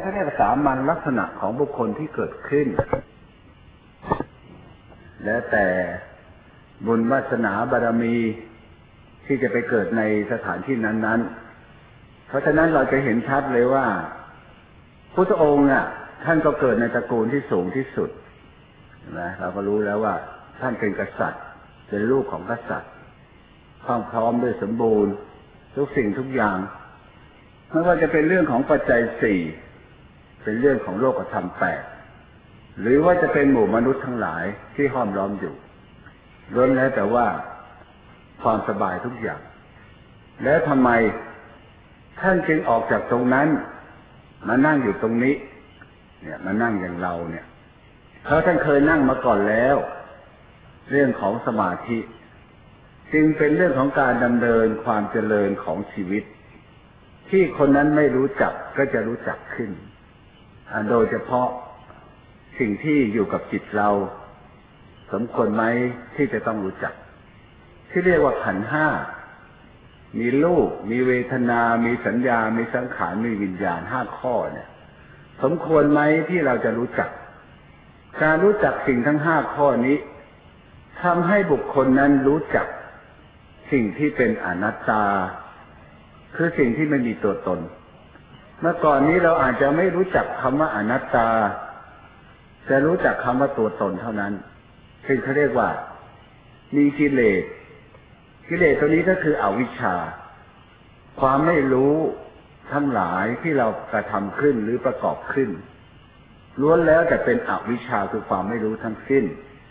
ถ้าเรียกสามัญลักษณะของบุคคลที่เกิดขึ้นแล้วแต่บุญวาสนาบารมีที่จะไปเกิดในสถานที่นั้นๆเพราะฉะนั้นเราจะเห็นชัดเลยว่าพุทธองค์ท่านก็เกิดในตระกูลที่สูงที่สุดนะเราก็รู้แล้วว่าท่านเป็นกษัตริย์เป็นลูกของกษัตริย์พร้อมด้วยสมบูรณ์ทุกสิ่งทุกอย่างไม่ว่าจะเป็นเรื่องของปัจจัยสี่เป็นเรื่องของโลกธรรมแปดหรือว่าจะเป็นหมู่มนุษย์ทั้งหลายที่ห้อมล้อมอยู่ล้วนแล้วแต่ว่าความสบายทุกอย่างแล้วทำไมท่านจึงออกจากตรงนั้นมานั่งอยู่ตรงนี้เนี่ยมานั่งอย่างเราเนี่ยเพราะท่านเคยนั่งมาก่อนแล้วเรื่องของสมาธิจึงเป็นเรื่องของการดำเนินความเจริญของชีวิตที่คนนั้นไม่รู้จักก็จะรู้จักขึ้นโดยเฉพาะสิ่งที่อยู่กับจิตเราสมควรไหมที่จะต้องรู้จักที่เรียกว่าขันธ์ห้ามีรูปมีเวทนามีสัญญามีสังขารมีวิญญาณห้าข้อเนี่ยสมควรไหมที่เราจะรู้จักการรู้จักสิ่งทั้งห้าข้อนี้ทำให้บุคคลนั้นรู้จักสิ่งที่เป็นอนัตตาคือสิ่งที่ไม่มีตัวตนเมื่อก่อนนี้เราอาจจะไม่รู้จักคำว่าอนัตตาจะรู้จักคำว่าตัวตนเท่านั้นซึ่งเขาเรียกว่ามีกิเลสตัวนี้ก็คืออวิชชาความไม่รู้ทั้งหลายที่เรากระทำขึ้นหรือประกอบขึ้นล้วนแล้วแต่เป็นอวิชชาคือความไม่รู้ทั้งสิ้น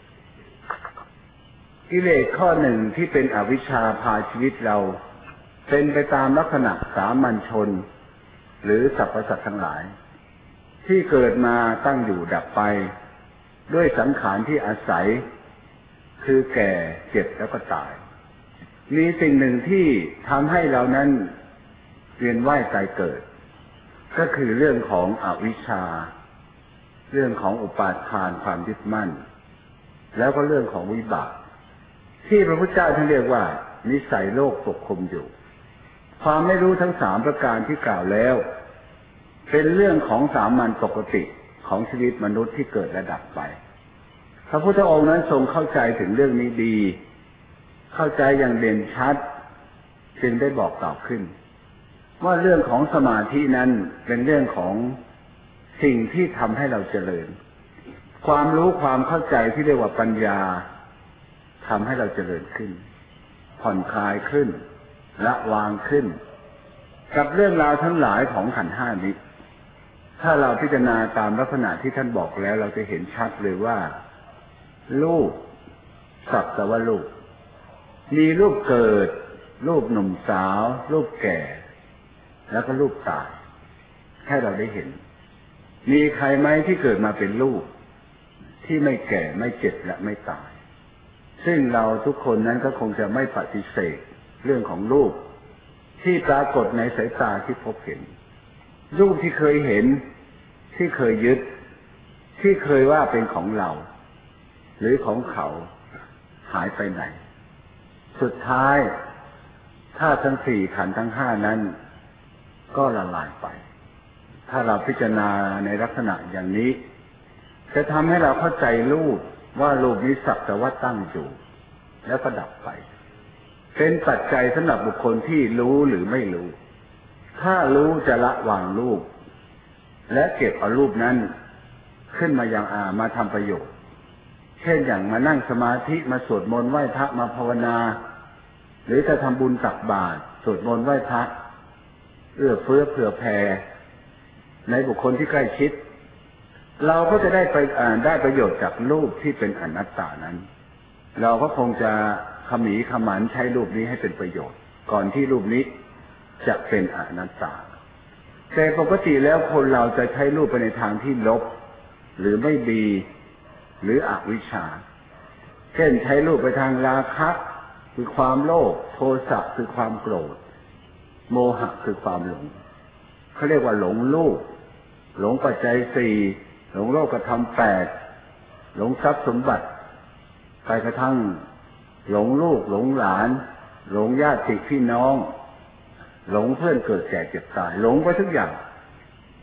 กิเลสข้อหนึ่งที่เป็นอวิชชาพาชีวิตเราเป็นไปตามลักษณะสามัญชนหรือสรรพสัตว์ทั้งหลายที่เกิดมาตั้งอยู่ดับไปด้วยสังขารที่อาศัยคือแก่เจ็บแล้วก็ตายมีสิ่งหนึ่งที่ทำให้เรานั้นเวียนว่ายตายเกิดก็คือเรื่องของอวิชชาเรื่องของอุปาทานความยึดมั่นแล้วก็เรื่องของวิบากที่พระพุทธเจ้าท่านเรียกว่านิสัยโลกปกคลุมอยู่ความไม่รู้ทั้งสามประการที่กล่าวแล้วเป็นเรื่องของสามัญปกติของชีวิตมนุษย์ที่เกิดและดับไปพระพุทธองค์นั้นทรงเข้าใจถึงเรื่องนี้ดีเข้าใจอย่างเด่นชัดจึงได้บอกกล่าวขึ้นว่าเรื่องของสมาธินั้นเป็นเรื่องของสิ่งที่ทำให้เราเจริญความรู้ความเข้าใจที่เรียกว่าปัญญาทำให้เราเจริญขึ้นผ่อนคลายขึ้นละวางขึ้นกับเรื่องราวทั้งหลายของขันธ์ห้านี้ถ้าเราพิจารณาตามลักษณะที่ท่านบอกแล้วเราจะเห็นชัดเลยว่ารูปสักแต่ว่ารูปมีรูปเกิดรูปหนุ่มสาวรูปแก่แล้วก็รูปตายให้เราได้เห็นมีใครไหมที่เกิดมาเป็นรูปที่ไม่แก่ไม่เจ็บและไม่ตายซึ่งเราทุกคนนั้นก็คงจะไม่ปฏิเสธเรื่องของรูปที่ปรากฏในสายตาที่พบเห็นรูปที่เคยเห็นที่เคยยึดที่เคยว่าเป็นของเราหรือของเขาหายไปไหนสุดท้ายถ้าทั้งสี่ขันธ์ทั้งห้านั้นก็ละลายไปถ้าเราพิจารณาในลักษณะอย่างนี้จะทำให้เราเข้าใจรูปว่ารูปนี้สักแต่ว่าตั้งอยู่แล้วก็ดับไปเป็นปัจจัยสำหรับบุคคลที่รู้หรือไม่รู้ถ้ารู้จะละวางรูปและเก็บเอารูปนั้นขึ้นมายังมาทำประโยชน์เช่นอย่างมานั่งสมาธิมาสวดมนต์ไหว้พระมาภาวนาหรือจะทำบุญตักบาตรสวดมนต์ไหว้พระเอื้อเฟื้อเผื่อแผ่ในบุคคลที่ใกล้ชิดเราก็จะได้ประโยชน์จากรูปที่เป็นอนัตตานั้นเราก็คงจะขมีขมันใช้รูปนี้ให้เป็นประโยชน์ก่อนที่รูปนี้จะเป็นอนัตตาแต่ปกติแล้วคนเราจะใช้รูปไปในทางที่ลบหรือไม่ดีหรืออวิชชาเช่นใช้รูปไปทางราคะคือความโลภโทสะคือความโกรธโมหะคือความหลงเขาเรียกว่าหลงรูปหลงปัจจัยสี่หลงโลกธรรมแปดหลงทรัพย์สมบัติไปกระทั่งหลงลูกหลงหลานหลงญาติพี่น้องหลงเพื่อนเกิดแก่เจ็บตายหลงไปทุกอย่าง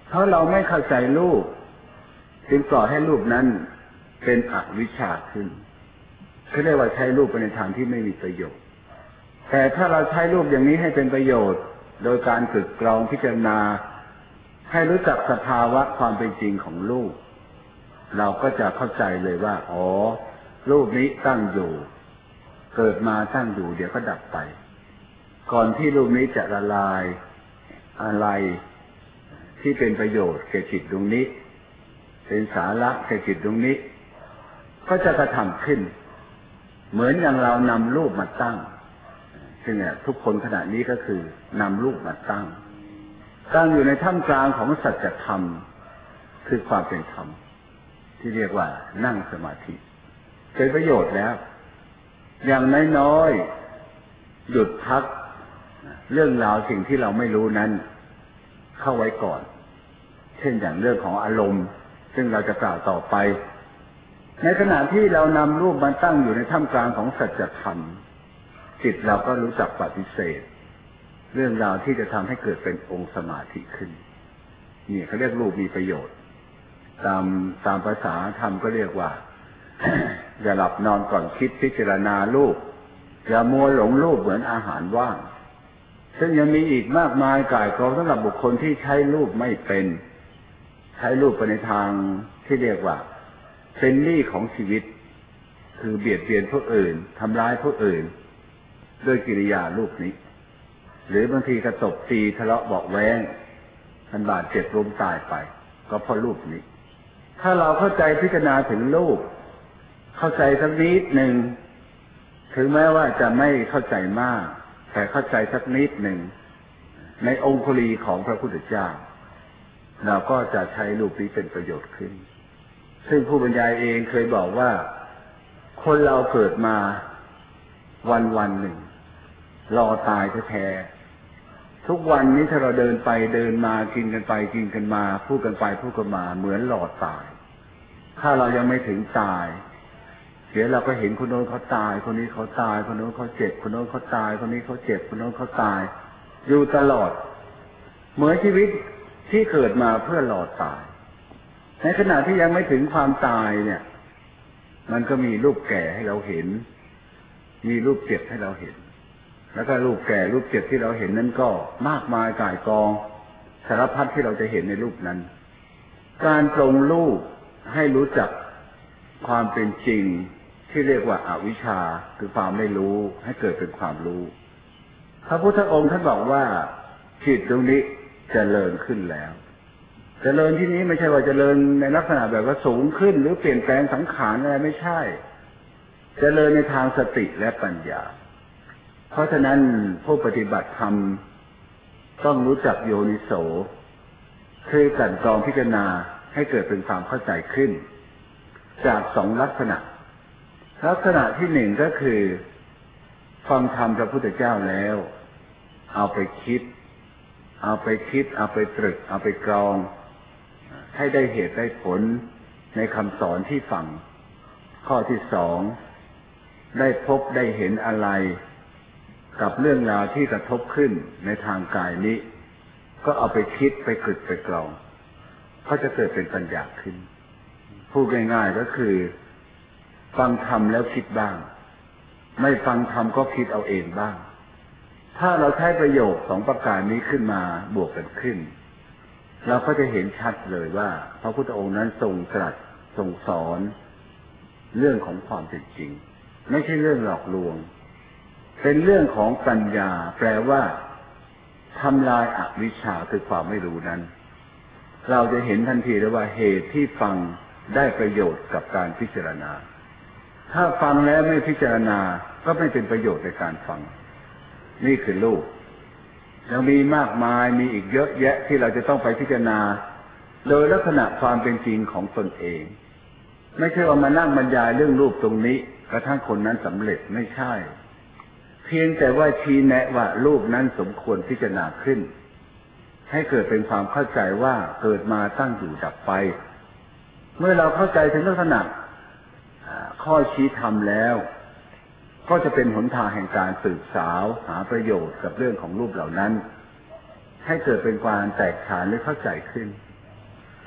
เพราะเราไม่เข้าใจรูปจึงปล่อยให้รูปนั้นเป็นอวิชชาขึ้นเขาเรียกว่าใช้รูปไปในทางที่ไม่มีประโยชน์แต่ถ้าเราใช้รูปอย่างนี้ให้เป็นประโยชน์โดยการตรึกตรองพิจารณาให้รู้จักสภาวะความเป็นจริงของรูปเราก็จะเข้าใจเลยว่าอ๋อรูปนี้ตั้งอยู่เกิดมาตั้งอยู่เดี๋ยวก็ดับไปก่อนที่รูปนี้จะละลายอะไรที่เป็นประโยชน์แก่จิตดวงนี้เป็นสาระแก่จิตดวงนี้ก็จะกระทำขึ้นเหมือนอย่างเรานำรูปมาตั้งซึ่งทุกคนขณะนี้ก็คือนำรูปมาตั้งอยู่ในท่ามกลางของสัจธรรมคือความเป็นธรรมที่เรียกว่านั่งสมาธิเป็นประโยชน์แล้วอย่างน้อยๆหยุดพักเรื่องราวสิ่งที่เราไม่รู้นั้นเข้าไว้ก่อนเช่นอย่างเรื่องของอารมณ์ซึ่งเราจะกล่าวต่อไปในขณะที่เรานำรูปมาตั้งอยู่ในท่ามกลางของสัจธรรมจิตเราก็รู้จักปฏิเสธเรื่องราวที่จะทำให้เกิดเป็นองค์สมาธิขึ้นนี่เขาเรียกรูปมีประโยชน์ตามภาษาธรรมก็เรียกว่า อย่าหลับนอนก่อนคิดพิจารณารูปอย่ามัวหลงรูปเหมือนอาหารว่างซึ่งยังมีอีกมากมายก่ายกองสำหรับบุคคลที่ใช้รูปไม่เป็นใช้รูปไปในทางที่เรียกว่าเป็นหนี้ของชีวิตคือเบียดเบียนผู้อื่นทำร้ายผู้อื่นด้วยกิริยารูปนี้หรือบางทีกระตบตีทะเลาะเบาะแว้งมันบาดเจ็บล้มตายไปก็เพราะรูปนี้ถ้าเราเข้าใจพิจารณาถึงรูปเข้าใจสักนิดหนึ่งถึงแม้ว่าจะไม่เข้าใจมากแต่เข้าใจสักนิดหนึ่งในองคุลีของพระพุทธเจ้าเราก็จะใช้รูปนี้เป็นประโยชน์ขึ้นซึ่งผู้บรรยายเองเคยบอกว่าคนเราเกิดมาวันหนึ่งรอตายแท้ๆทุกวันนี้ถ้าเราเดินไปเดินมากินกันไปกินกันมาพูดกันไปพูดกันมาเหมือนรอตายถ้าเรายังไม่ถึงตายเดี๋ยวเราก็เห็นคนโน้นเขาตายคนนี้เขาตายคนโน้นเขาเจ็บคนโน้นเขาตายคนนี้เขาเจ็บคนโน้นเขาตายอยู่ตลอดเหมือนชีวิตที่เกิดมาเพื่อรอตายในขณะที่ยังไม่ถึงความตายเนี่ยมันก็มีรูปแก่ให้เราเห็นมีรูปเจ็บให้เราเห็นแล้วก็รูปแก่รูปเจ็บที่เราเห็นนั้นก็มากมายก่ายกองสารพัดที่เราจะเห็นในรูปนั้นการปรงรูปให้รู้จักความเป็นจริงที่เรียกว่าอวิชชาคือความไม่รู้ให้เกิดเป็นความรู้พระพุทธองค์ท่านบอกว่าจิตตรงนี้เจริญขึ้นแล้วเจริญที่นี้ไม่ใช่ว่าเจริญในลักษณะแบบว่าสูงขึ้นหรือเปลี่ยนแปลงสังขารอะไรไม่ใช่เจริญในทางสติและปัญญาเพราะฉะนั้นผู้ปฏิบัติธรรมต้องรู้จักโยนิโสคือกลั่นกรองพิจารณาให้เกิดเป็นความเข้าใจขึ้นจากสองลักษณะที่หนึ่งก็คือฟังธรรมพระพุทธเจ้าแล้วเอาไปคิดเอาไปตรึกเอาไปกรองให้ได้เหตุได้ผลในคำสอนที่ฟังข้อที่สองได้พบได้เห็นอะไรกับเรื่องราวที่กระทบขึ้นในทางกายนี้ก็เอาไปคิดไปตรึกไปกรองก็จะเกิดเป็นปัญญาขึ้นพูดง่ายๆก็คือฟังธรรมแล้วคิดบ้างไม่ฟังธรรมก็คิดเอาเองบ้างถ้าเราใช้ประโยชน์สองประการนี้ขึ้นมาบวกกันขึ้นเราก็จะเห็นชัดเลยว่าพระพุทธองค์นั้นทรงตรัสทรงสอนเรื่องของความเป็นจริงไม่ใช่เรื่องหลอกลวงเป็นเรื่องของปัญญาแปลว่าทำลายอวิชชาคือความไม่รู้นั้นเราจะเห็นทันทีเลยว่าเหตุที่ฟังได้ประโยชน์กับการพิจารณาถ้าฟังแล้วไม่พิจารณาก็ไม่เป็นประโยชน์ในการฟังนี่คือรูปยังมีมากมายมีอีกเยอะแยะที่เราจะต้องไปพิจารณาโดยลักษณะความเป็นจริงของตนเองไม่ใช่ว่ามานั่งบรรยายเรื่องรูปตรงนี้กระทั่งคนนั้นสำเร็จไม่ใช่เพียงแต่ว่าชี้แนะว่ารูปนั้นสมควรพิจารณาขึ้นให้เกิดเป็นความเข้าใจว่าเกิดมาตั้งอยู่ดับไปเมื่อเราเข้าใจถึงลักษณะข้อชี้ธรรมแล้วก็จะเป็นหนทางแห่งการสืบสาวหาประโยชน์กับเรื่องของรูปเหล่านั้นให้เกิดเป็นความแตกฉานหรือเข้าใจขึ้น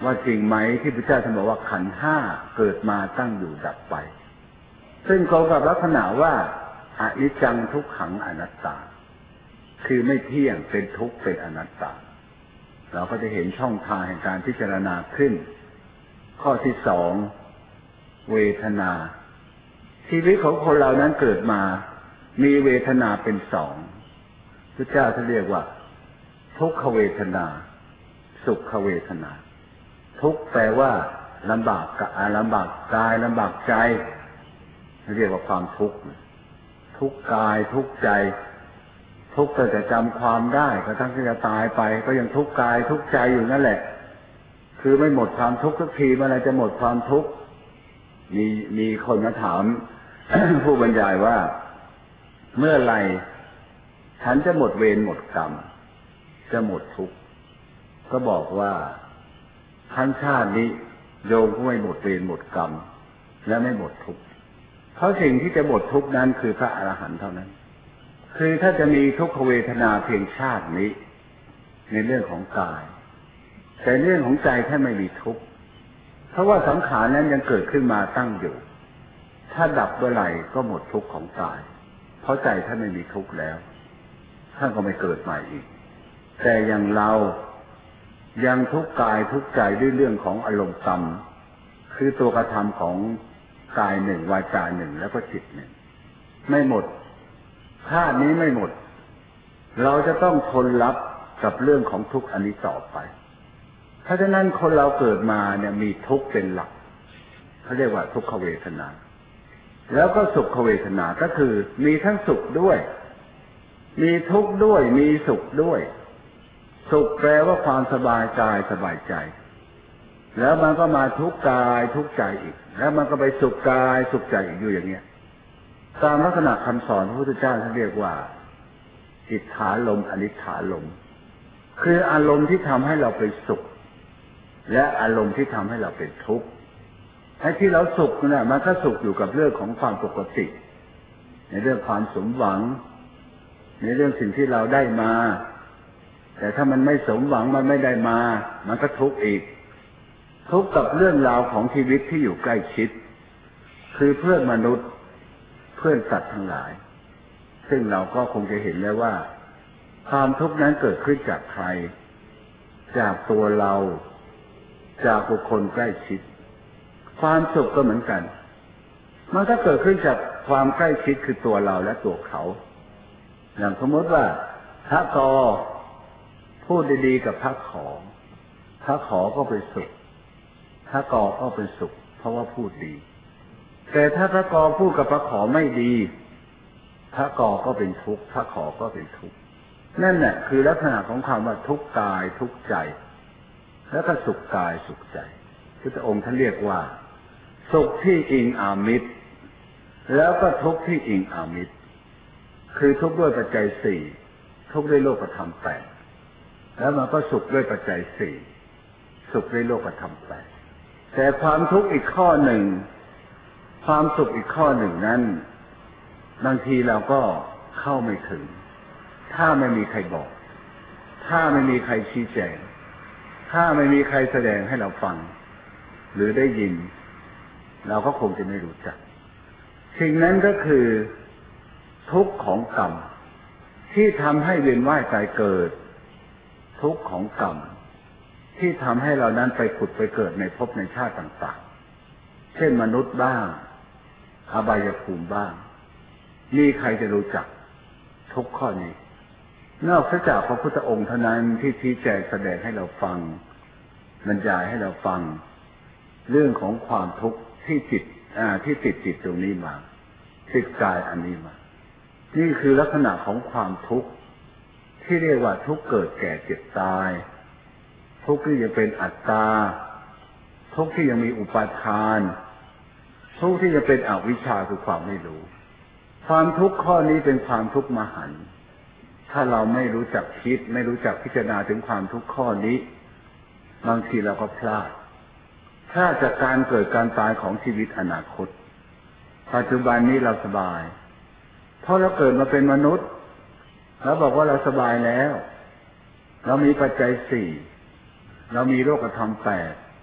ว่าจริงไหมที่พระเจ้าท่านบอกว่าขันธ์ห้าเกิดมาตั้งอยู่ดับไปซึ่งตรงกับลักษณะว่าอนิจจังทุกขังอนัตตาคือไม่เที่ยงเป็นทุกข์เป็นอนัตตาเราก็จะเห็นช่องทางแห่งการพิจารณาขึ้นข้อที่สองเวทนาชีวิตของคนเรานั้นเกิดมามีเวทนาเป็นสองพระเจ้าท่านเรียกว่าทุกขเวทนาสุขเวทนาทุกข์แปลว่าลำบากกายลำบากใจเรียกว่าความทุกข์ทุกข์กายทุกข์ใจทุกข์แต่จำความได้กระทั่งที่จะตายไปก็ยังทุกข์กายทุกข์ใจอยู่นั่นแหละคือไม่หมดความทุกข์สักทีเมื่อไรจะหมดความทุกข์มีคนมาถาม ผู้บรรยายว่าเมื่อไรฉันจะหมดเวรหมดกรรมจะหมดทุกข์ก็บอกว่าทั้งชาตินี้โยมก็ไม่หมดเวรหมดกรรมและไม่หมดทุกข์เพราะสิ่งที่จะหมดทุกข์นั้นคือพระอรหันต์เท่านั้นคือถ้าจะมีทุกขเวทนาเพียงชาตินี้ในเรื่องของกายแต่เรื่องของใจท่านไม่มีทุกข์เพราะว่าสังขารนั้นยังเกิดขึ้นมาตั้งอยู่ถ้าดับเมื่อไหร่ก็หมดทุกข์ของกายเพราะใจท่านไม่มีทุกข์แล้วท่านก็ไม่เกิดใหม่อีกแต่อย่างเรายังทุกข์กายทุกข์ใจด้วยเรื่องของอารมณ์กรรมคือตัวกระทำของกายหนึ่งวาจาหนึ่งแล้วก็จิตหนึ่งไม่หมดชาตินี้ไม่หมดเราจะต้องทนรับกับเรื่องของทุกข์อันนี้ต่อไปเพราะฉะนั้นคนเราเกิดมาเนี่ยมีทุกข์เป็นหลักเขาเรียกว่าทุกขเวทนาแล้วก็สุขเวทนาก็คือมีทั้งสุขด้วยมีทุกข์ด้วยมีสุขด้วยสุขแปลว่าความสบายกายสบายใจแล้วมันก็มาทุกข์กายทุกข์ใจอีกแล้วมันก็ไปสุขกายสุขใจอีกอยู่อย่างเงี้ยตามลักษณะคำสอนพระพุทธเจ้าท่านเรียกว่าอิทธาลมอนิทธาลมคืออารมณ์ที่ทำให้เราเป็นสุขและอารมณ์ที่ทำให้เราเป็นทุกข์ไอ้ที่เราสุขเนี่ยมันก็สุขอยู่กับเรื่องของความปกติในเรื่องความสมหวังในเรื่องสิ่งที่เราได้มาแต่ถ้ามันไม่สมหวังมันไม่ได้มามันก็ทุกข์อีกทุกข์กับเรื่องราวของชีวิตที่อยู่ใกล้ชิดคือเพื่อนมนุษย์เพื่อนสัตว์ทั้งหลายซึ่งเราก็คงจะเห็นแล้วว่าความทุกข์นั้นเกิดขึ้นจากใครจากตัวเราจากบุคคลใกล้ชิดความสุขก็เหมือนกันมันก็เกิดขึ้นจากความใกล้ชิดคือตัวเราและตัวเขาอย่างสมมติว่าพระกอพูดดีๆกับพระขอพระขอก็เป็นสุขพระกอก็เป็นสุขเพราะว่าพูดดีแต่ถ้าพระกอพูดกับพระขอไม่ดีพระกอก็เป็นทุกข์พระขอก็เป็นทุกข์นั่นแหละคือลักษณะของความว่าทุกข์กายทุกข์ใจแล้วก็สุขกายสุขใจพุทธองค์ท่านเรียกว่าสุขที่อิงอามิตรแล้วก็ทุกข์ที่อิงอามิตรคือทุกข์ด้วยปัจจัยสี่ทุกข์ด้วยโลกธรรมแปดแล้วมันก็สุขด้วยปัจจัยสี่สุขด้วยโลกธรรมแปดแต่ความทุกข์อีกข้อหนึ่งความสุขอีกข้อหนึ่งนั้นบางทีเราก็เข้าไม่ถึงถ้าไม่มีใครบอกถ้าไม่มีใครชี้แจงถ้าไม่มีใครแสดงให้เราฟังหรือได้ยินเราก็คงจะไม่รู้จักสิ่งนั้นก็คือทุกข์ของกรรมที่ทำให้เวียนว่ายตายเกิดทุกข์ของกรรมที่ทำให้เรานั้นไปผุดไปเกิดในภพในชาติต่างๆเช่นมนุษย์บ้างอบายภูมิบ้างมีใครจะรู้จักทุกข้อนี้นอกจากพระพุทธองค์เท่านั้นที่ชี้แจงแสดงให้เราฟังบรรยายให้เราฟังเรื่องของความทุกข์ที่ติดจิตตรงนี้มาติดกายอันนี้มานี่คือลักษณะของความทุกข์ที่เรียกว่าทุกข์เกิดแก่เจ็บตายทุกข์ที่ยังเป็นอัตตาทุกข์ที่ยังมีอุปาทานทุกข์ที่ยังเป็นอวิชชาคือความไม่รู้ความทุกข์ข้อนี้เป็นความทุกข์มหันต์ถ้าเราไม่รู้จักคิดไม่รู้จักพิจารณาถึงความทุกข์ข้อนี้บางทีเราก็พลาดจากการเกิดการตายของชีวิตอนาคตปัจจุบันนี้เราสบายเพราะเราเกิดมาเป็นมนุษย์แล้วบอกว่าเราสบายแล้วเรามีปัจจัยสี่เรามีโลกธรรมแปด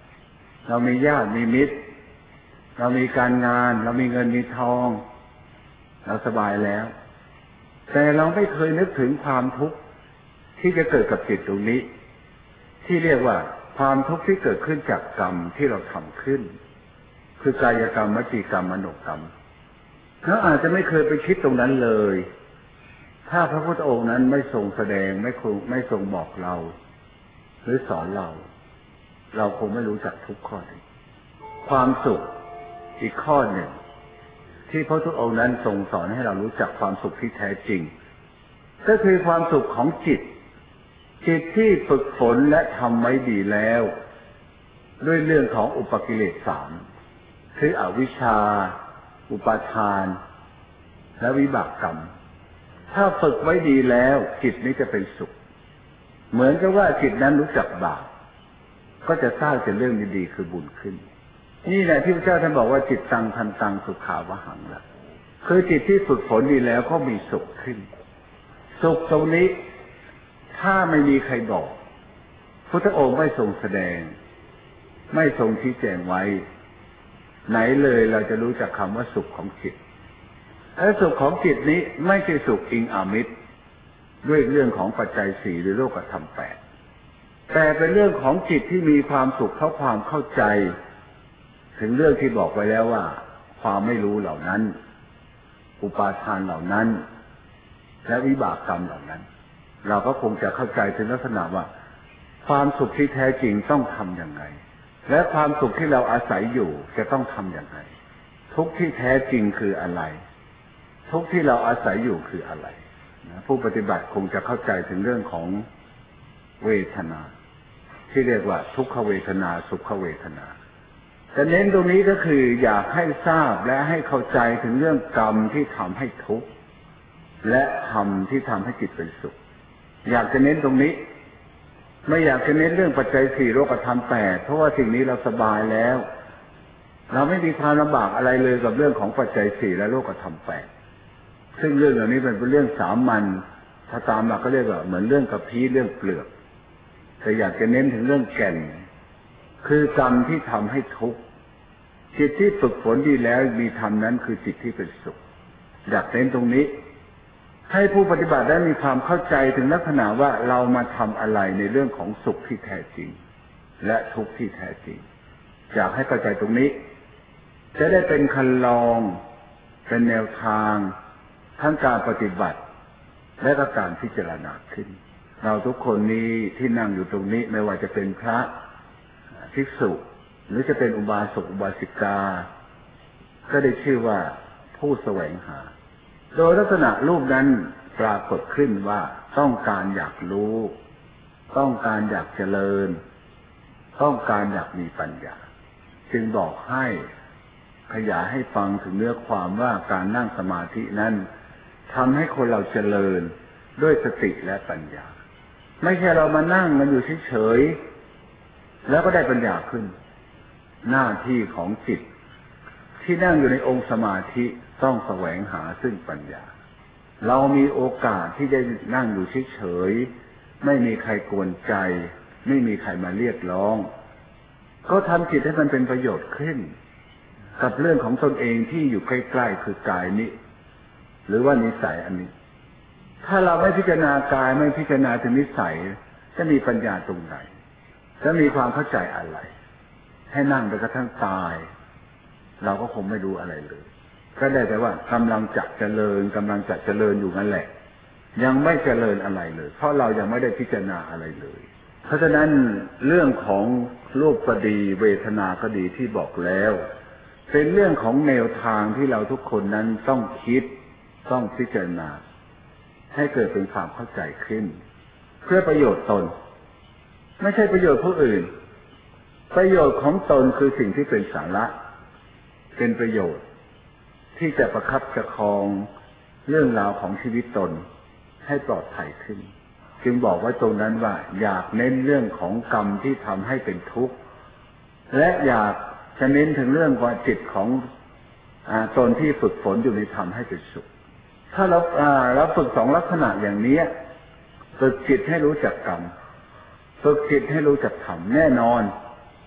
เรามีญาติมีมิตรเรามีการงานเรามีเงินมีทองเราสบายแล้วแต่เราไม่เคยนึกถึงความทุกข์ที่จะเกิดกับจิตตรงนี้ที่เรียกว่าความทุกข์ที่เกิดขึ้นจากกรรมที่เราทำขึ้นคือกายกรรมวจีกรรมมโนกรรมเราอาจจะไม่เคยไปคิดตรงนั้นเลยถ้าพระพุทธองค์นั้นไม่ทรงแสดงไม่ทรงบอกเราหรือสอนเราคงไม่รู้จักทุกข้อนี้ความสุขอีกข้อหนึ่งที่พระพุทธองค์นั้นทรงสอนให้เรารู้จักความสุขที่แท้จริงก็คือความสุขของจิตที่ฝึกฝนและทำไว้ดีแล้วด้วยเรื่องของอุปกิเลสสามคืออวิชชาอุปาทานและวิบากกรรมถ้าฝึกไว้ดีแล้วจิตนี้จะเป็นสุขเหมือนกับว่าจิตนั้นรู้จักบาปก็จะสร้างแต่เรื่องดีๆคือบุญขึ้นนี่แหละที่พระเจ้าท่านบอกว่าจิตตังทันตังสุขาวหังละคือจิตที่ฝึกฝนดีแล้วก็มีสุขขึ้นสุขตรงนี้ถ้าไม่มีใครบอกพุทธองค์ไม่ทรงแสดงไม่ทรงชี้แจงไว้ไหนเลยเราจะรู้จักคำว่าสุขของจิตและสุขของจิตนี้ไม่ใช่สุขอิงอามิตรด้วยเรื่องของปัจจัยสี่หรือโลกธรรมแปดแต่เป็นเรื่องของจิตที่มีความสุขเพราะความเข้าใจถึงเรื่องที่บอกไว้แล้วว่าความไม่รู้เหล่านั้นอุปาทานเหล่านั้นและวิบากกรรมเหล่านั้นเราก็คงจะเข้าใจถึงลักษณะว่าความสุขที่แท้จริงต้องทำอย่างไรและความสุขที่เราอาศัยอยู่จะต้องทำอย่างไรทุกข์ที่แท้จริงคืออะไรทุกข์ที่เราอาศัยอยู่คืออะไรผู้ปฏิบัติคงจะเข้าใจถึงเรื่องของเวทนาที่เรียกว่าทุกขเวทนาสุขเวทนาแต่เน้นตรงนี้ก็คืออยากให้ทราบและให้เข้าใจถึงเรื่องกรรมที่ทำให้ทุกข์และธรรมที่ทำให้จิตเป็นสุขอยากจะเน้นตรงนี้ไม่อยากจะเน้นเรื่องปัจจัยสี่โลกธรรมแปดเพราะว่าสิ่งนี้เราสบายแล้วเราไม่มีความลำบากอะไรเลยกับเรื่องของปัจจัยสี่และโลกธรรมแปดซึ่งเรื่องเหล่านี้เป็นเรื่องสามัญถ้าตามหลักก็เรียกว่าเหมือนเรื่องกระพี้เรื่องเปลือกแต่อยากจะเน้นถึงเรื่องแก่นคือกรรมที่ทำให้ทุกข์จิตที่ฝึกฝนดีแล้วมีธรรมนั้นคือจิตที่เป็นสุขอยากเน้นตรงนี้ให้ผู้ปฏิบัติได้มีความเข้าใจถึงลักษณะว่าเรามาทำอะไรในเรื่องของสุขที่แท้จริงและทุกข์ที่แท้จริงอยากให้เข้าใจตรงนี้จะได้เป็นคันลองเป็นแนวทางทั้งการปฏิบัติและก็การพิจารณาขึ้นเราทุกคนนี้ที่นั่งอยู่ตรงนี้ไม่ว่าจะเป็นพระภิกษุหรือจะเป็นอุบาสกอุบาสิกาก็ได้ชื่อว่าผู้แสวงหาโดยลักษณะรูปนั้นปรากฏขึ้นว่าต้องการอยากรู้ต้องการอยากเจริญต้องการอยากมีปัญญาจึงบอกให้ขยายให้ฟังถึงเนื้อความว่าการนั่งสมาธินั้นทำให้คนเราเจริญด้วยสติและปัญญาไม่ใช่เรามานั่งมันอยู่เฉยๆแล้วก็ได้ปัญญาขึ้นหน้าที่ของจิตที่นั่งอยู่ในองค์สมาธิต้องแสวงหาซึ่งปัญญาเรามีโอกาสที่ได้นั่งอยู่เฉยๆไม่มีใครกวนใจไม่มีใครมาเรียกร้องก็ทำจิตให้มันเป็นประโยชน์ขึ้นกับเรื่องของตนเองที่อยู่ใกล้ๆคือกายนี้หรือว่านิสัยอันนี้ถ้าเราไม่พิจารณากายไม่พิจารณาถึงนิสัยจะมีปัญญาตรงไหนจะมีความเข้าใจอะไรให้นั่งไปกระทั่งตายเราก็คงไม่รู้อะไรเลยก็ได้แต่ว่ากำลังจะเจริญอยู่นั่นแหละยังไม่เจริญอะไรเลยเพราะเรายังไม่ได้พิจารณาอะไรเลยเพราะฉะนั้นเรื่องของรูปก็ดีเวทนาก็ดีที่บอกแล้วเป็นเรื่องของแนวทางที่เราทุกคนนั้นต้องคิดต้องพิจารณาให้เกิดเป็นความเข้าใจขึ้นเพื่อประโยชน์ตนไม่ใช่ประโยชน์ผู้อื่นประโยชน์ของตนคือสิ่งที่เป็นสาระเป็นประโยชน์ที่จะประคับประคองเรื่องราวของชีวิตตนให้ปลอดภัยขึ้นจึงบอกไว้ตรงนั้นว่าอยากเน้นเรื่องของกรรมที่ทำให้เป็นทุกข์และอยากจะเน้นถึงเรื่องว่าจิตของตนที่ฝึกฝนอยู่ในธรรมให้เป็นสุขถ้าเราฝึกสองลักษณะอย่างนี้ฝึกจิตให้รู้จักกรรมฝึกจิตให้รู้จักธรรมแน่นอน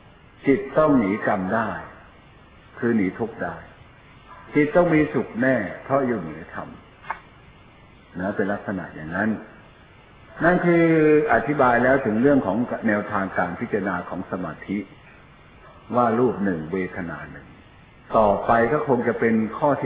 จิตต้องหนีกรรมได้คือหนีทุกข์ได้จิตต้องมีสุขแน่เพราะอยู่เหนือธรรมนะเป็นลักษณะอย่างนั้นนั่นคืออธิบายแล้วถึงเรื่องของแนวทางการพิจารณาของสมาธิว่ารูปหนึ่งเวทนาหนึ่งต่อไปก็คงจะเป็นข้อที่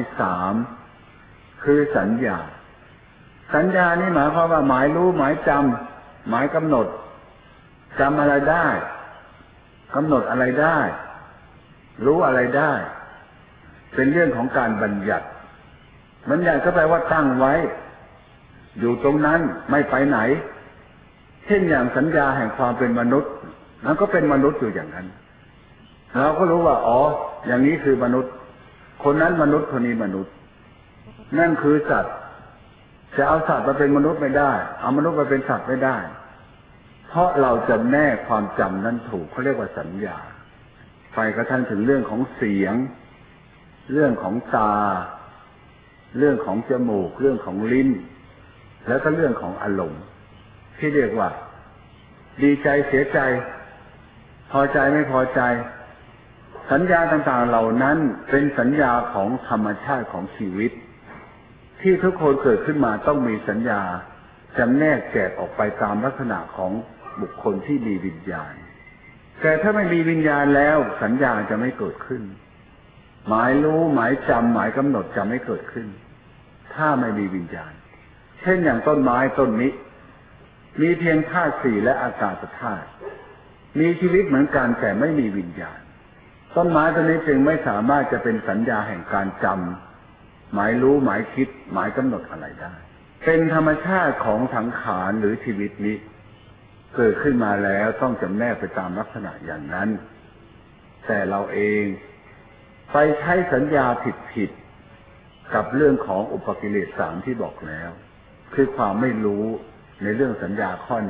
3คือสัญญาสัญญานี่หมายความว่าหมายรู้หมายจำหมายกำหนดจำอะไรได้กำหนดอะไรได้รู้อะไรได้เป็นเรื่องของการบัญญัติก็แปลว่าตั้งไว้อยู่ตรงนั้นไม่ไปไหนเช่นอย่างสัญญาแห่งความเป็นมนุษย์มันก็เป็นมนุษย์อยู่อย่างนั้นเราก็รู้ว่าอ๋ออย่างนี้คือมนุษย์คนนั้นมนุษย์คนนี้มนุษย์นั่นคือสัตว์จะเอาสัตว์มาเป็นมนุษย์ไม่ได้เอามนุษย์มาเป็นสัตว์ไม่ได้เพราะเราจำแนกความจำนั้นถูกเขาเรียกว่าสัญญาไปกระทั่งถึงเรื่องของเสียงเรื่องของตาเรื่องของจมูกเรื่องของลิ้นแล้วก็เรื่องของอารมณ์ที่เรียกว่าดีใจเสียใจพอใจไม่พอใจสัญญาต่างๆเหล่านั้นเป็นสัญญาของธรรมชาติของชีวิตที่ทุกคนเกิดขึ้นมาต้องมีสัญญาจำแนกแจกออกไปตามลักษณะของบุคคลที่มีวิญญาณแต่ถ้าไม่มีวิญญาณแล้วสัญญาจะไม่เกิดขึ้นหมายรู้หมายจำหมายกำหนดจะไม่เกิดขึ้นถ้าไม่มีวิญญาณเช่นอย่างต้นไม้ต้นนี้มีเพียงธาตุ4และอากาศธาตุมีชีวิตเหมือนกันแต่ไม่มีวิญญาณต้นไม้ต้นนี้จึงไม่สามารถจะเป็นสัญญาแห่งการจำหมายรู้หมายคิดหมายกำหนดอะไรได้เป็นธรรมชาติของสังขารหรือชีวิตนี้เกิดขึ้นมาแล้วต้องจำแนกไปตามลักษณะอย่างนั้นแต่เราเองไปใช้สัญญาผิดกับเรื่องของอุปกิเลส3ที่บอกแล้วคือความไม่รู้ในเรื่องสัญญาข้อ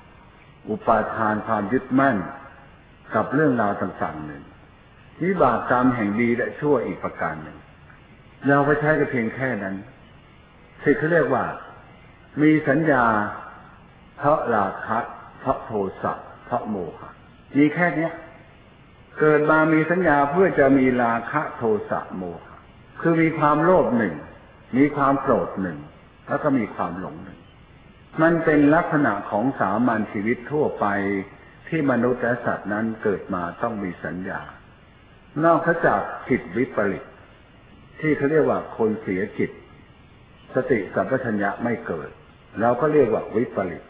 1อุปาทานความยึดมั่นกับเรื่องราวต่างๆหนึ่งวิบากกรรมแห่งดีและชั่วอีกประการหนึ่งเราไปใช้กันเพียงแค่นั้นที่เขาเรียกว่ามีสัญญาเพราะราคะเพราะโทสะเพราะโมหะมีแค่นี้เกิดมามีสัญญาเพื่อจะมีราคะโทสะโมหะคือมีความโลภหนึ่งมีความโกรธหนึ่งแล้วก็มีความหลงหนึ่งมันเป็นลักษณะของสามัญชีวิตทั่วไปที่มนุษย์และสัตว์นั้นเกิดมาต้องมีสัญญานอกจากจิตวิปริตที่เขาเรียกว่าคนเสียจิตสติสัมปชัญญะไม่เกิดเราก็เรียกว่าวิปริต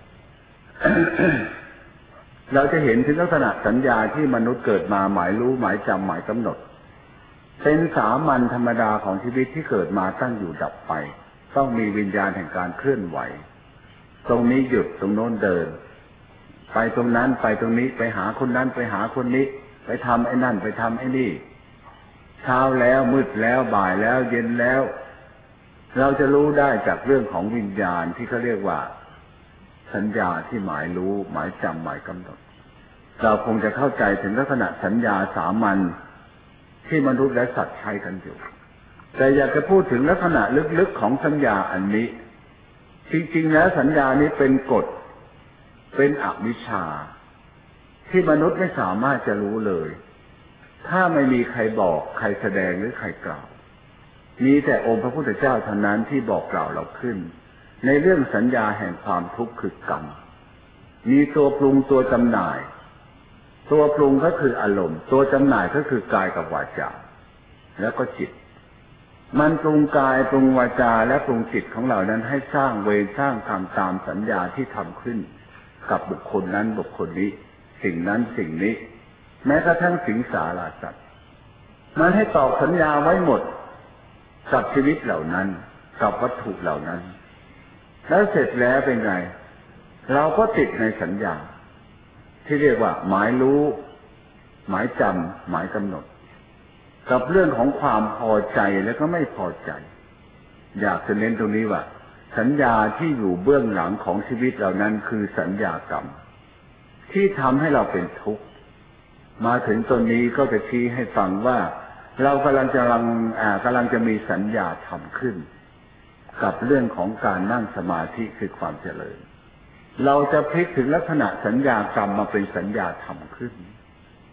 เราจะเห็นถึงลักษณะสัญญาที่มนุษย์เกิดมาหมายรู้หมายจำหมายกำหนดเป็นสามัญธรรมดาของชีวิตที่เกิดมาตั้งอยู่ดับไปต้องมีวิญญาณแห่งการเคลื่อนไหวตรงนี้หยุดตรงโน้นเดินไปตรงนั้นไปตรงนี้ไปหาคนนั้นไปหาคนนี้ไปทำไอ้นั่นไปทำไอ้นี่เช้าแล้วมืดแล้วบ่ายแล้วเย็นแล้วเราจะรู้ได้จากเรื่องของวิญญาณที่เขาเรียกว่าสัญญาที่หมายรู้หมายจำหมายกำหนดเราคงจะเข้าใจถึงลักษณะสัญญาสามัญที่มนุษย์และสัตว์ใช้กันอยู่แต่อยากจะพูดถึงลักษณะลึกๆของสัญญาอันนี้จริงๆแล้วสัญญานี้เป็นกฎเป็นอวิชชาที่มนุษย์ไม่สามารถจะรู้เลยถ้าไม่มีใครบอกใครแสดงหรือใครกล่าวมีแต่องค์พระพุทธเจ้าเท่านั้นที่บอกกล่าวเราขึ้นในเรื่องสัญญาแห่งความทุกข์คือกรรมมีตัวปรุงตัวจำหน่ายตัวปรุงก็คืออารมณ์ตัวจำหน่ายก็คือกายกับวาจาแล้วก็จิตมันปรุงกายปรุงวาจาและปรุงจิตของเรานั้นให้สร้างเวรสร้างกรรมตามสัญญาที่ทำขึ้นกับบุคคลนั้นบุคคลนี้สิ่งนั้นสิ่งนี้แม้กระทั่งสิงสาราสัตว์มันให้ตอกสัญญาไว้หมดกับชีวิตเหล่านั้นกับวัตถุเหล่านั้นแล้วเสร็จแล้วเป็นไงเราก็ติดในสัญญาที่เรียกว่าหมายรู้หมายจำหมายกำหนดกับเรื่องของความพอใจและก็ไม่พอใจอยากจะเน้นตรงนี้ว่าสัญญาที่อยู่เบื้องหลังของชีวิตเหล่านั้นคือสัญญากรรมที่ทำให้เราเป็นทุกข์มาถึงตรงนี้ก็จะชี้ให้ฟังว่าเรากำลังจะมีสัญญาทำขึ้นกับเรื่องของการนั่งสมาธิคือความเจริญเราจะพลิกถึงลักษณะสัญญากรรมมาเป็นสัญญาทำขึ้น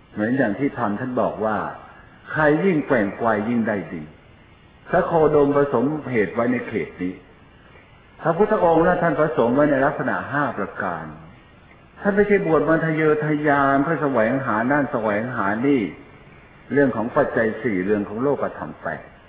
เหมือนอย่างที่ท่านบอกว่าใครยิ่งแกว่งไกวยิ่งได้ดีพระโคดมผสมเหตุไว้ในเขตนี้พระพุทธองค์และท่านผสมไว้ในลักษณะ5ประการท่านไม่ใช่บวชมาทะเยอทะยานเพื่อแสวงหานั่นแสวงหานี่เรื่องของปัจจัย4เรื่องของโลกธรรม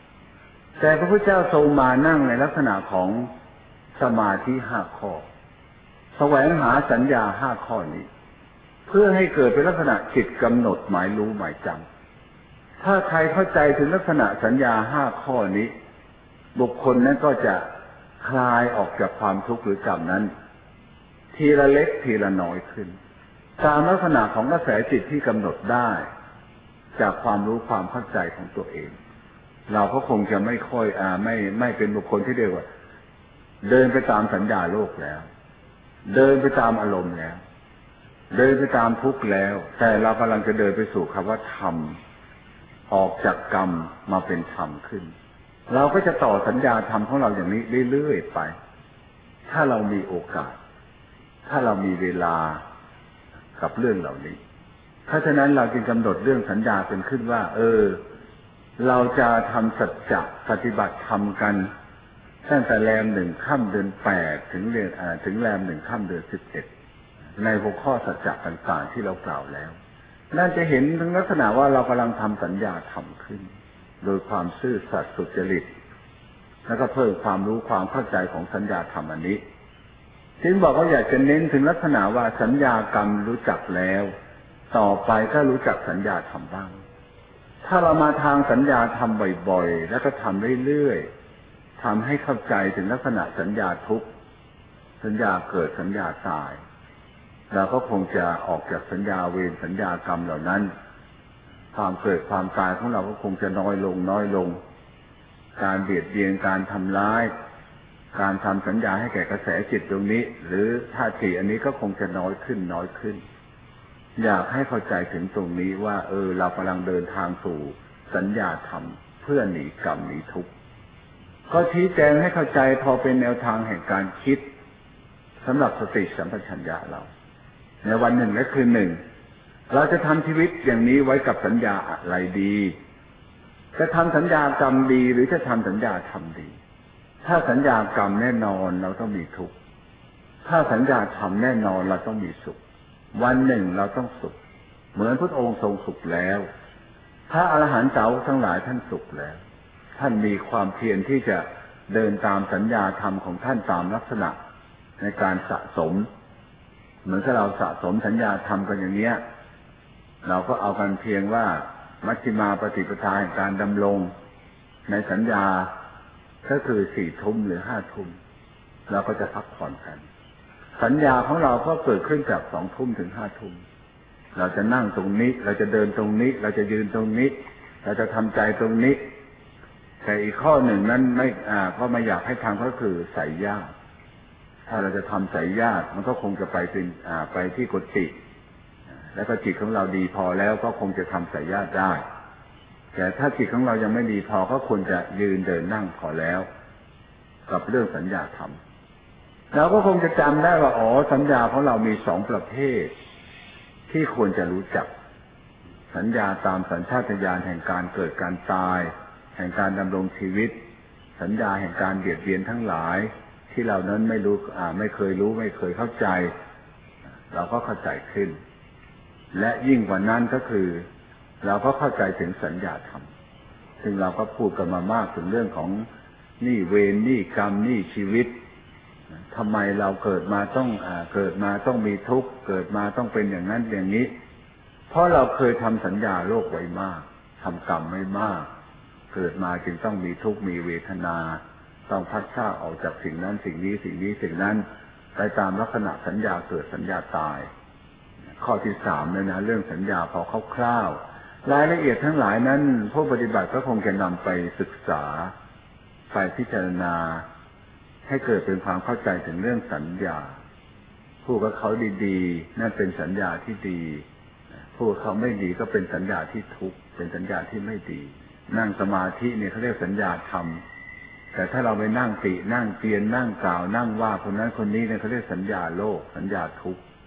8แต่พระพุทธเจ้าทรงมานั่งในลักษณะของสมาธิ5ข้อแสวงหาสัญญา5ข้อนี้เพื่อให้เกิดเป็นลักษณะจิตกำหนดหมายรู้หมายจำถ้าใครเข้าใจถึงลักษณะสัญญา5ข้อนี้บุคคลนั้นก็จะคลายออกจากความทุกข์หรือกรรมนั้นทีละเล็กทีละน้อยขึ้นตามลักษณะของกระแสจิตที่กำหนดได้จากความรู้ความเข้าใจของตัวเองเราก็คงจะไม่ค่อยไม่เป็นบุคคลที่เรียกว่าเดินไปตามสัญญาโลกแล้วเดินไปตามอารมณ์แล้วเดินไปตามทุกข์แล้วแต่เรากำลังจะเดินไปสู่คำว่าธรรมออกจากกรรมมาเป็นธรรมขึ้นเราก็จะต่อสัญญาธรรมของเราอย่างนี้เรื่อยๆไปถ้าเรามีโอกาสถ้าเรามีเวลากับเรื่องเหล่านี้เพราะฉะนั้นเราจึงกำหนดเรื่องสัญญาเป็นขึ้นว่าเราจะทำสัจจะปฏิบัติธรรมกันตั้งแต่แรม1ค่ำเดือน8ถึงแรม1ค่ำเดือน11ในหัวข้อสัจจะต่างๆที่เรากล่าวแล้วน่าจะเห็นถึงลักษณะว่าเรากำลังทำสัญญาธรรมขึ้นโดยความซื่อสัตย์สุจริตแล้วก็เพิ่มความรู้ความเข้าใจของสัญญาธรรมอันนี้จึงบอกว่าอยากจะเน้นถึงลักษณะว่าสัญญากรรมรู้จักแล้วต่อไปก็รู้จักสัญญาธรรมบ้างถ้าเรามาทางสัญญาธรรมบ่อยๆแล้วก็ทำเรื่อยๆทำให้เข้าใจถึงลักษณะสัญญาทุกข์สัญญาเกิดสัญญาตายเราก็คงจะออกจากสัญญาเวรสัญญากรรมเหล่านั้นความเกิดความตายของเราก็คงจะน้อยลงการเบียดเบียนการทำร้ายการทำสัญญาให้แก่กระแสจิตตรงนี้หรือท่าทีอันนี้ก็คงจะน้อยขึ้นอยากให้เข้าใจถึงตรงนี้ว่าเรากำลังเดินทางสู่สัญญาธรรมเพื่อหนีกรรมหนีทุกข์ก็ชี้แจงให้เข้าใจพอเป็นแนวทางแห่งการคิดสำหรับสติสัมปชัญญะเราในวันหนึ่งและคืนหนึ่งเราจะทำชีวิตอย่างนี้ไว้กับสัญญาอะไรดีจะทำสัญญากรรมดีหรือจะทำสัญญาธรรมดีถ้าสัญญากรรมแน่นอนเราต้องมีทุกข์ถ้าสัญญาธรรมแน่นอนเราต้องมีสุขวันหนึ่งเราต้องสุขเหมือนพระองค์ทรงสุขแล้วพระอรหันต์เจ้าทั้งหลายท่านสุขแล้วท่านมีความเพียรที่จะเดินตามสัญญาธรรมของท่านตามลักษณะในการสะสมเหมือนถ้าเราสะสมสัญญาธรรมกันอย่างเนี้ยเราก็เอากันเพียงว่ามัชฌิมาปฏิปทาแห่งการดำรงในสัญญาก็คือ4 ทุ่มหรือ5 ทุ่มเราก็จะพักผ่อนกันสัญญาของเราก็เกิดขึ้นจาก2 ทุ่มถึง5 ทุ่มเราจะนั่งตรงนี้เราจะเดินตรงนี้เราจะยืนตรงนี้เราจะทำใจตรงนี้แต่อีกข้อหนึ่งนั้นก็ไม่อยากให้ทำก็คือใส่ญาติถ้าเราจะทำใส่ญาติมันก็คงจะไปที่กุฏิแล้วก็จิตของเราดีพอแล้วก็คงจะทำใส่ญาติได้แต่ถ้าจิตของเรายังไม่ดีพอก็ควรจะยืนเดินนั่งพอแล้วกับเรื่องสัญญาธรรมเราก็คงจะจำได้ว่าสัญญาของเรามี2 ประเภทที่ควรจะรู้จักสัญญาตามสัญชาตญาณแห่งการเกิดการตายแห่งการดำรงชีวิตสัญญาแห่งการเบียดเบียนทั้งหลายที่เรานั้นไม่รู้ไม่เคยรู้ไม่เคยเข้าใจเราก็เข้าใจขึ้นและยิ่งกว่านั้นก็คือเราก็เข้าใจถึงสัญญาธรรมซึ่งเราก็พูดกันมามากถึงเรื่องของหนี้เวรหนี้กรรมหนี้ชีวิตทำไมเราเกิดมาต้องมีทุกข์เกิดมาต้องเป็นอย่างนั้นอย่างนี้เพราะเราเคยทำสัญญาโลกไว้มากทำกรรมไว้มากเกิดมาจึงต้องมีทุกข์มีเวทนาต้องพัดพรากออกจากสิ่งนั้นสิ่งนี้สิ่งนั้นไปตามลักษณะสัญญาเกิดสัญญาตายข้อที่3เลยนะเรื่องสัญญาพอคร่าวๆรายละเอียดทั้งหลายนั้นผู้ปฏิบัติก็คงจะนำไปศึกษาไปพิจารณาให้เกิดเป็นความเข้าใจถึงเรื่องสัญญาผู้กับเขาดีๆนั่นเป็นสัญญาที่ดีผู้เขาไม่ดีก็เป็นสัญญาที่ทุกข์เป็นสัญญาที่ไม่ดีนั่งสมาธิเนี่ยเขาเรียกสัญญาธรรมแต่ถ้าเราไปนั่งตินั่งเตียนนั่งกล่าวนั่งว่าคนนั้นคนนี้เนี่ยเขาเรียกสัญญาโลกสัญญาทุกข์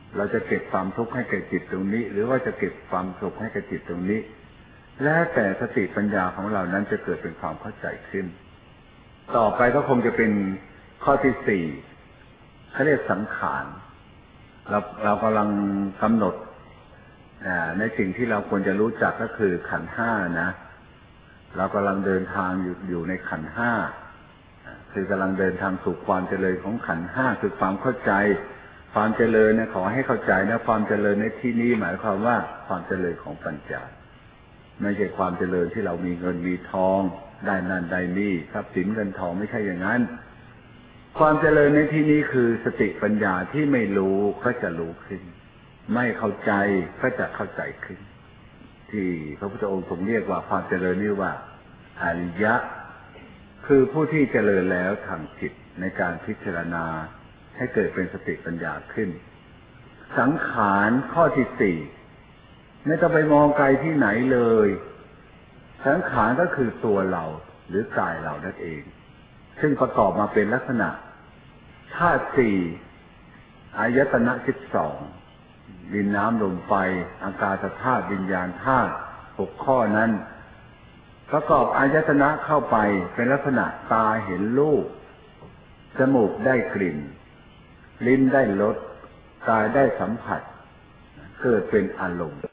เราจะเก็บความทุกข์ให้แก่จิตตรงนี้หรือว่าจะเก็บความสุขให้แก่จิตตรงนี้แล้วแต่สติปัญญาของเรานั้นจะเกิดเป็นความเข้าใจขึ้นต่อไปก็คงจะเป็นข้อที่สี่เขาเรียกสังขารเรากำลังกำหนดในสิ่งที่เราควรจะรู้จักก็คือขันธ์ห้านะเรากำลังเดินทางอยู่ในขันธ์ห้าคือกำลังเดินทางสู่ความเจริญของขันธ์ห้าคือความเข้าใจความเจริญเนี่ยขอให้เข้าใจนะความเจริญในที่นี้หมายความว่าความเจริญของปัญญาไม่ใช่ความเจริญที่เรามีเงินมีทองได้นั่นได้นี่ทรัพย์สินเงินทองไม่ใช่อย่างนั้นความเจริญในที่นี้คือสติปัญญาที่ไม่รู้ก็จะรู้ขึ้นไม่เข้าใจก็จะเข้าใจขึ้นที่พระพุทธองค์ทรงเรียกว่าความเจริญนี้ว่าอริยะคือผู้ที่เจริญแล้วทางจิตในการพิจารณาให้เกิดเป็นสติปัญญาขึ้นสังขารข้อที่สี่ไม่ต้องไปมองไกลที่ไหนเลยสังขารก็คือตัวเราหรือกายเรานั่นเองซึ่งประกอบมาเป็นลักษณะธาตุสี่อายตนะ12ดินน้ำลมไฟอากาศธาตุวิญญาณธาตุ6ข้อนั้นประกอบอายตนะเข้าไปเป็นลักษณะตาเห็นรูปจมูกได้กลิ่นลิ้นได้รสกายได้สัมผัสเกิดเป็นอารมณ์